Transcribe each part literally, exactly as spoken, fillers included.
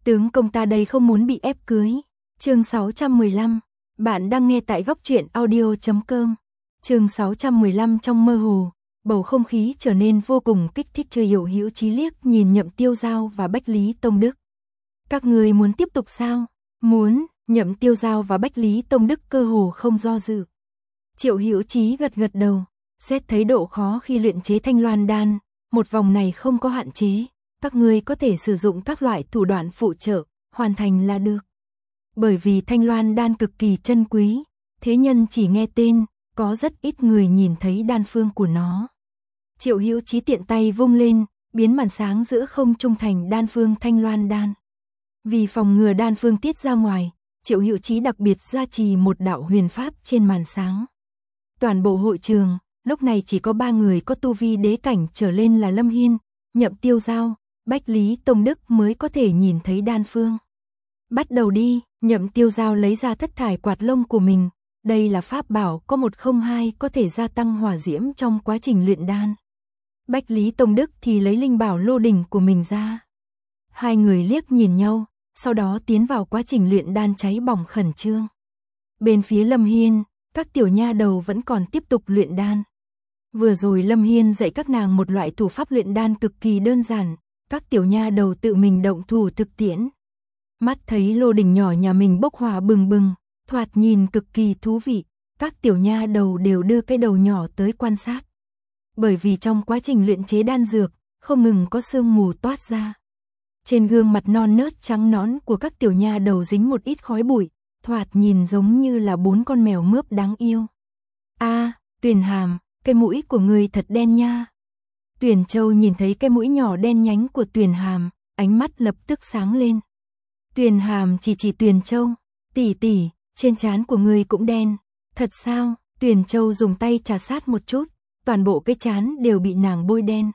Tướng công ta đây không muốn bị ép cưới. Chương sáu trăm mười lăm. Bạn đang nghe tại góc truyện audio chấm com. Chương sáu trăm mười lăm. Trong mơ hồ, bầu không khí trở nên vô cùng kích thích. Chưa hiểu Hữu Chí liếc nhìn Nhậm Tiêu Giao và Bách Lý Tông Đức. Các người muốn tiếp tục sao? Muốn. Nhậm Tiêu Giao và Bách Lý Tông Đức cơ hồ không do dự. Triệu Hữu Chí gật gật đầu, xét thấy độ khó khi luyện chế Thanh Loan đan, một vòng này không có hạn chế, các ngươi có thể sử dụng các loại thủ đoạn phụ trợ, hoàn thành là được. Bởi vì Thanh Loan đan cực kỳ chân quý, thế nhân chỉ nghe tên, có rất ít người nhìn thấy đan phương của nó. Triệu Hữu Chí tiện tay vung lên, biến màn sáng giữa không trung thành đan phương Thanh Loan đan. Vì phòng ngừa đan phương tiết ra ngoài, Triệu Hữu Chí đặc biệt gia trì một đạo huyền pháp trên màn sáng. Toàn bộ hội trường, lúc này chỉ có ba người có tu vi đế cảnh trở lên là Lâm Hiên, Nhậm Tiêu Giao, Bách Lý Tông Đức mới có thể nhìn thấy đan phương. Bắt đầu đi. Nhậm Tiêu Giao lấy ra thất thải quạt lông của mình, đây là pháp bảo có một không hai có thể gia tăng hỏa diễm trong quá trình luyện đan. Bách Lý Tông Đức thì lấy linh bảo lô đỉnh của mình ra. Hai người liếc nhìn nhau, sau đó tiến vào quá trình luyện đan cháy bỏng khẩn trương. Bên phía Lâm Hiên, các tiểu nha đầu vẫn còn tiếp tục luyện đan. Vừa rồi Lâm Hiên dạy các nàng một loại thủ pháp luyện đan cực kỳ đơn giản, các tiểu nha đầu tự mình động thủ thực tiễn. Mắt thấy lô đỉnh nhỏ nhà mình bốc hỏa bừng bừng, thoạt nhìn cực kỳ thú vị, các tiểu nha đầu đều đưa cái đầu nhỏ tới quan sát. Bởi vì trong quá trình luyện chế đan dược, không ngừng có sương mù toát ra. Trên gương mặt non nớt trắng nõn của các tiểu nha đầu dính một ít khói bụi, thoạt nhìn giống như là bốn con mèo mướp đáng yêu. A, à, Tuyền Hàm, cái mũi của người thật đen nha. Tuyền Châu nhìn thấy cái mũi nhỏ đen nhánh của Tuyền Hàm, ánh mắt lập tức sáng lên. Tuyền Hàm chỉ chỉ Tuyền Châu, tỷ tỷ, trên trán của người cũng đen. Thật sao? Tuyền Châu dùng tay trà sát một chút, toàn bộ cái trán đều bị nàng bôi đen.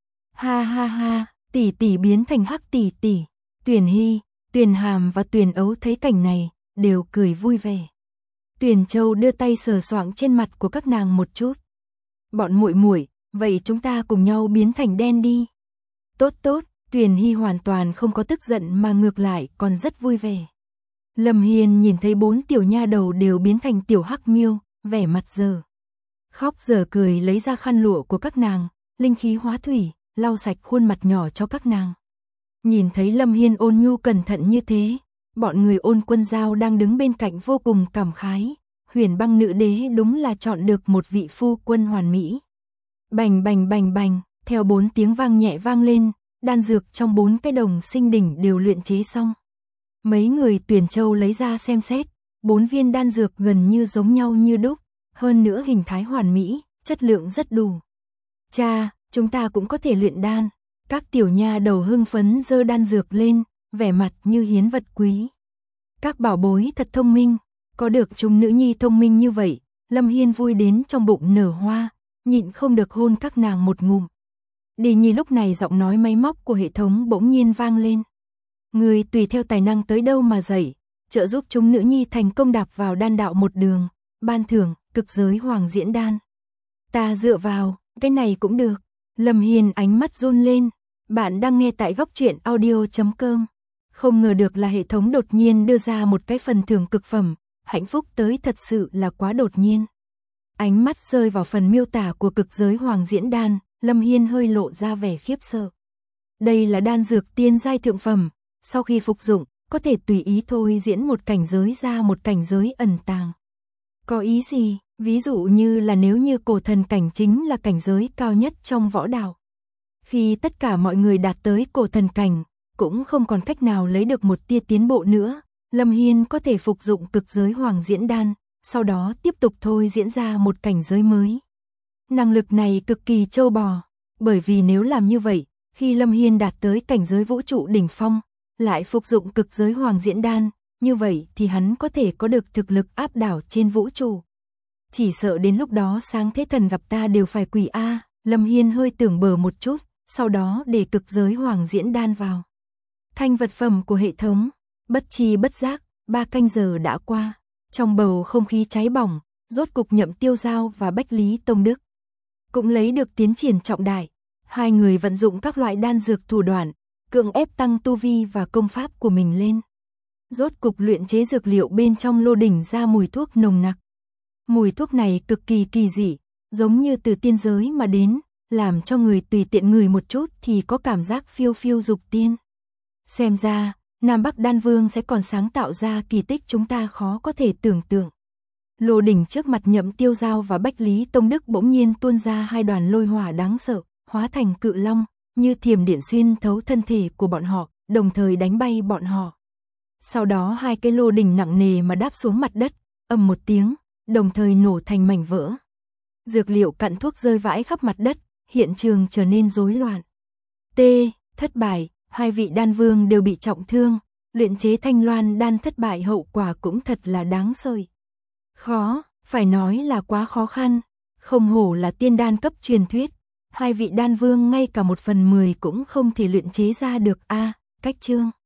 Ha ha ha, tỷ tỷ biến thành hắc tỷ tỷ. Tuyền Hy, Tuyền Hàm và Tuyền Ấu thấy cảnh này, đều cười vui vẻ. Tuyền Châu đưa tay sờ soạng trên mặt của các nàng một chút. Bọn muội muội, vậy chúng ta cùng nhau biến thành đen đi. Tốt tốt. Tuyền Hy hoàn toàn không có tức giận mà ngược lại còn rất vui vẻ. Lâm Hiên nhìn thấy bốn tiểu nha đầu đều biến thành tiểu hắc miêu, vẻ mặt dở khóc dở cười lấy ra khăn lụa của các nàng, linh khí hóa thủy, lau sạch khuôn mặt nhỏ cho các nàng. Nhìn thấy Lâm Hiên ôn nhu cẩn thận như thế, bọn người Ôn Quân Giao đang đứng bên cạnh vô cùng cảm khái, Huyền Băng nữ đế đúng là chọn được một vị phu quân hoàn mỹ. Bành bành bành bành, theo bốn tiếng vang nhẹ vang lên, đan dược trong bốn cái đồng sinh đỉnh đều luyện chế xong. Mấy người Tuyền Châu lấy ra xem xét, bốn viên đan dược gần như giống nhau như đúc, hơn nữa hình thái hoàn mỹ, chất lượng rất đủ. Cha, chúng ta cũng có thể luyện đan. Các tiểu nha đầu hưng phấn giơ đan dược lên, vẻ mặt như hiến vật quý. Các bảo bối thật thông minh, có được chúng nữ nhi thông minh như vậy, Lâm Hiên vui đến trong bụng nở hoa, nhịn không được hôn các nàng một ngụm. Đi Nhi lúc này giọng nói máy móc của hệ thống bỗng nhiên vang lên. Người tùy theo tài năng tới đâu mà dạy, trợ giúp chúng nữ nhi thành công đạp vào đan đạo một đường, ban thưởng, cực giới hoàng diễn đan. Ta dựa vào, cái này cũng được. Lâm Hiên ánh mắt run lên, bạn đang nghe tại góc truyện audio chấm com. Không ngờ được là hệ thống đột nhiên đưa ra một cái phần thưởng cực phẩm, hạnh phúc tới thật sự là quá đột nhiên. Ánh mắt rơi vào phần miêu tả của cực giới hoàng diễn đan, Lâm Hiên hơi lộ ra vẻ khiếp sợ. Đây là đan dược tiên giai thượng phẩm, sau khi phục dụng, có thể tùy ý thôi diễn một cảnh giới ra một cảnh giới ẩn tàng. Có ý gì? Ví dụ như là nếu như cổ thần cảnh chính là cảnh giới cao nhất trong võ đạo. Khi tất cả mọi người đạt tới cổ thần cảnh, cũng không còn cách nào lấy được một tia tiến bộ nữa, Lâm Hiên có thể phục dụng cực giới hoàng diễn đan, sau đó tiếp tục thôi diễn ra một cảnh giới mới. Năng lực này cực kỳ trâu bò, bởi vì nếu làm như vậy, khi Lâm Hiên đạt tới cảnh giới vũ trụ đỉnh phong, lại phục dụng cực giới hoàng diễn đan, như vậy thì hắn có thể có được thực lực áp đảo trên vũ trụ. Chỉ sợ đến lúc đó sáng thế thần gặp ta đều phải quỳ a. Lâm Hiên hơi tưởng bờ một chút, sau đó để cực giới hoàng diễn đan vào. Thanh vật phẩm của hệ thống, bất chi bất giác, ba canh giờ đã qua, trong bầu không khí cháy bỏng, rốt cục Nhậm Tiêu Giao và Bách Lý Tông Đức cũng lấy được tiến triển trọng đại. Hai người vận dụng các loại đan dược thủ đoạn, cưỡng ép tăng tu vi và công pháp của mình lên. Rốt cục luyện chế dược liệu bên trong lô đỉnh ra mùi thuốc nồng nặc. Mùi thuốc này cực kỳ kỳ dị, giống như từ tiên giới mà đến, làm cho người tùy tiện ngửi một chút thì có cảm giác phiêu phiêu dục tiên. Xem ra, Nam Bắc Đan Vương sẽ còn sáng tạo ra kỳ tích chúng ta khó có thể tưởng tượng. Lô đỉnh trước mặt Nhậm Tiêu Giao và Bách Lý Tông Đức bỗng nhiên tuôn ra hai đoàn lôi hỏa đáng sợ, hóa thành cự long, như thiểm điện xuyên thấu thân thể của bọn họ, đồng thời đánh bay bọn họ. Sau đó hai cái lô đỉnh nặng nề mà đáp xuống mặt đất, ầm một tiếng, đồng thời nổ thành mảnh vỡ. Dược liệu cặn thuốc rơi vãi khắp mặt đất, hiện trường trở nên rối loạn. T. Thất bại, hai vị đan vương đều bị trọng thương, luyện chế Thanh Loan đan thất bại hậu quả cũng thật là đáng sợ. Khó, phải nói là quá khó khăn, không hổ là tiên đan cấp truyền thuyết, hai vị đan vương ngay cả một phần mười cũng không thể luyện chế ra được a. Cách chương